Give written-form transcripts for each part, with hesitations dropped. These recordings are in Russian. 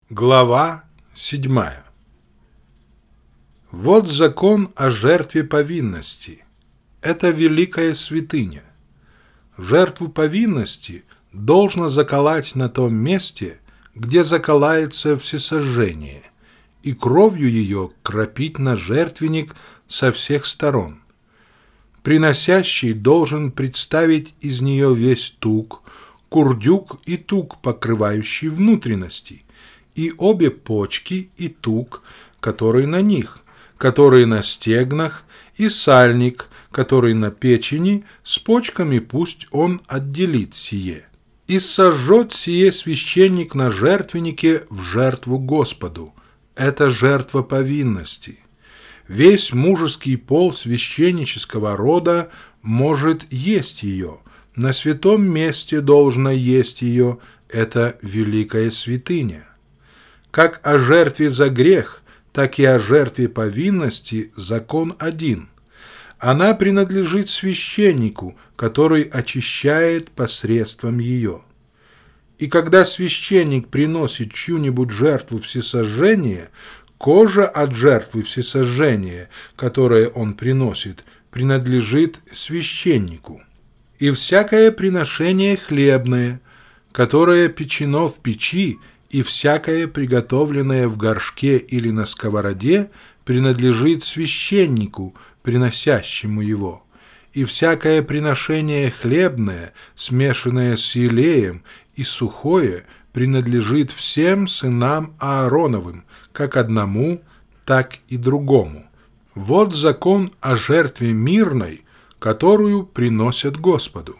Глава 7. Вот закон о жертве повинности. Это великая святыня. Жертву повинности должно заколоть на том месте, где заколается всесожжение, и кровью ее кропить на жертвенник со всех сторон. Приносящий должен представить из нее весь тук, курдюк и тук, покрывающий внутренности, и обе почки и тук, который на них, который на стегнах, и сальник, который на печени, с почками пусть он отделит сие. И сожжет сие священник на жертвеннике в жертву Господу. Это жертва повинности. Весь мужеский пол священнического рода может есть ее. На святом месте должно есть ее. Это великая святыня. Как о жертве за грех, так и о жертве повинности закон один. Она принадлежит священнику, который очищает посредством ее. И когда священник приносит чью-нибудь жертву всесожжения, кожа от жертвы всесожжения, которое он приносит, принадлежит священнику. И всякое приношение хлебное, которое печено в печи, и всякое приготовленное в горшке или на сковороде, принадлежит священнику, приносящему его. И всякое приношение хлебное, смешанное с елеем, и сухое, принадлежит всем сынам Аароновым, как одному, так и другому. Вот закон о жертве мирной, которую приносят Господу.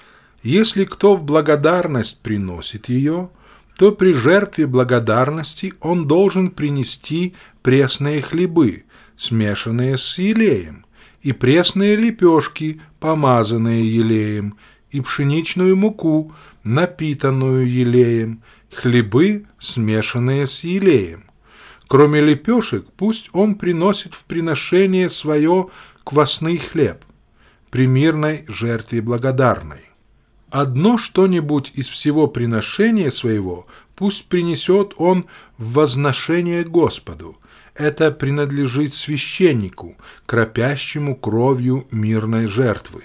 Если кто в благодарность приносит ее, то при жертве благодарности он должен принести пресные хлебы, смешанные с елеем, и пресные лепешки, помазанные елеем, и пшеничную муку, напитанную елеем, хлебы, смешанные с елеем. Кроме лепешек, пусть он приносит в приношение свое квасный хлеб, при мирной жертве благодарной. Одно что-нибудь из всего приношения своего пусть принесет он в возношение Господу. Это принадлежит священнику, кропящему кровью мирной жертвы.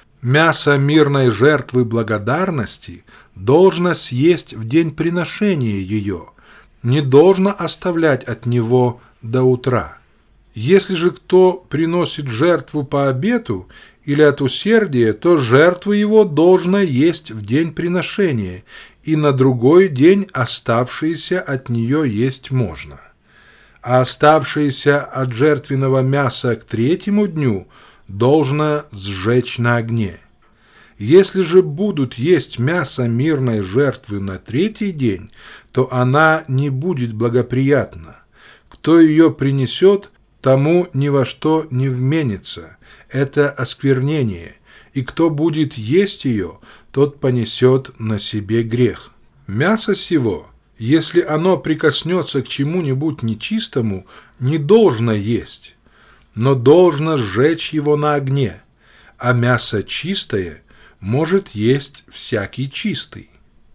Мясо мирной жертвы благодарности должно съесть в день приношения ее, не должно оставлять от него до утра. Если же кто приносит жертву по обету или от усердия, то жертву его должно есть в день приношения, и на другой день оставшиеся от нее есть можно. А оставшиеся от жертвенного мяса к третьему дню должно сжечь на огне. Если же будут есть мясо мирной жертвы на третий день, то она не будет благоприятна. Кто ее принесет, тому ни во что не вменится. Это осквернение, и кто будет есть ее, тот понесет на себе грех. Мясо сего, если оно прикоснется к чему-нибудь нечистому, не должно есть, но должно сжечь его на огне, а мясо чистое может есть всякий чистый.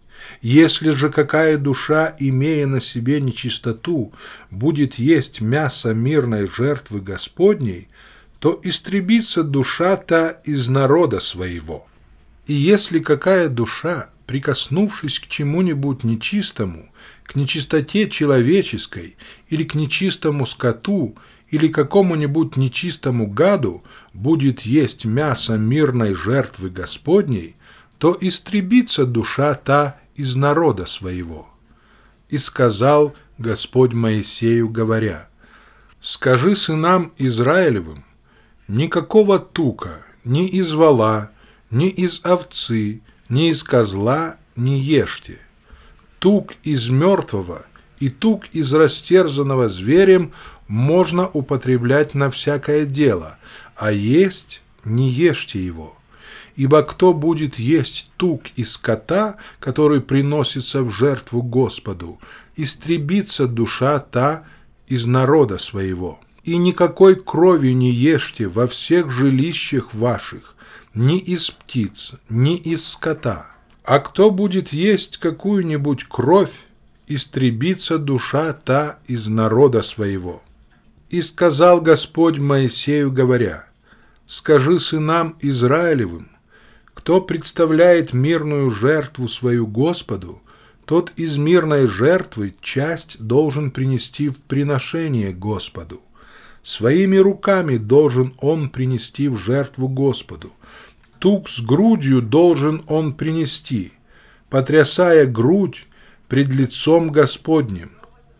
Если же какая душа, имея на себе нечистоту, будет есть мясо мирной жертвы Господней, то истребится душа та из народа своего. И если какая душа, прикоснувшись к чему-нибудь нечистому, к нечистоте человеческой или к нечистому скоту или какому-нибудь нечистому гаду, будет есть мясо мирной жертвы Господней, то истребится душа та из народа своего. И сказал Господь Моисею, говоря: «Скажи сынам Израилевым, никакого тука ни из вола, ни из овцы, ни из козла не ешьте. Тук из мертвого и тук из растерзанного зверем можно употреблять на всякое дело, а есть не ешьте его. Ибо кто будет есть тук из скота, который приносится в жертву Господу, истребится душа та из народа своего. И никакой крови не ешьте во всех жилищах ваших, ни из птиц, ни из скота. А кто будет есть какую-нибудь кровь истребится душа та из народа своего. И сказал Господь Моисею, говоря: скажи сынам Израилевым: кто представляет мирную жертву свою Господу, тот из мирной жертвы часть должен принести в приношение Господу. Своими руками должен он принести в жертву Господу. Тук с грудью должен он принести, потрясая грудь пред лицом Господним.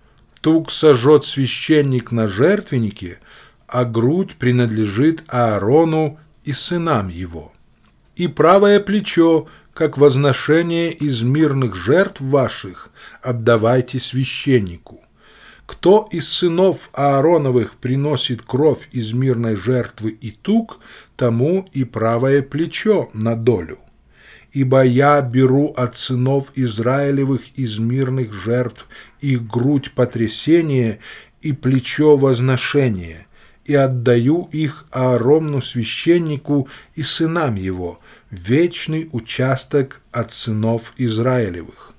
Тук сожжет священник на жертвеннике, а грудь принадлежит Аарону и сынам его. И правое плечо, как возношение из мирных жертв ваших, отдавайте священнику. Кто из сынов Аароновых приносит кровь из мирной жертвы и тук, тому и правое плечо на долю. Ибо я беру от сынов Израилевых из мирных жертв их грудь потрясения и плечо возношения, и отдаю их Аарону священнику и сынам его, вечный участок от сынов Израилевых.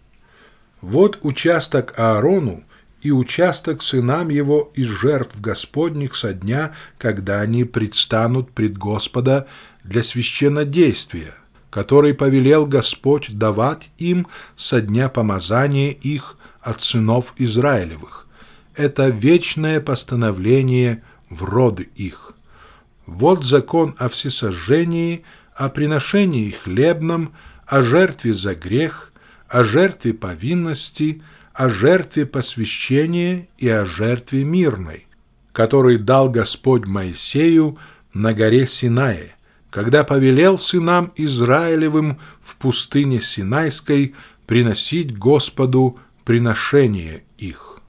Вот участок Аарону и участок сынам его из жертв Господних со дня, когда они предстанут пред Господа для священнодействия, который повелел Господь давать им со дня помазания их от сынов Израилевых. Это вечное постановление в роды их. Вот закон о всесожжении, о приношении хлебном, о жертве за грех, о жертве повинности, о жертве посвящения и о жертве мирной, который дал Господь Моисею на горе Синае, когда повелел сынам Израилевым в пустыне Синайской приносить Господу приношение их.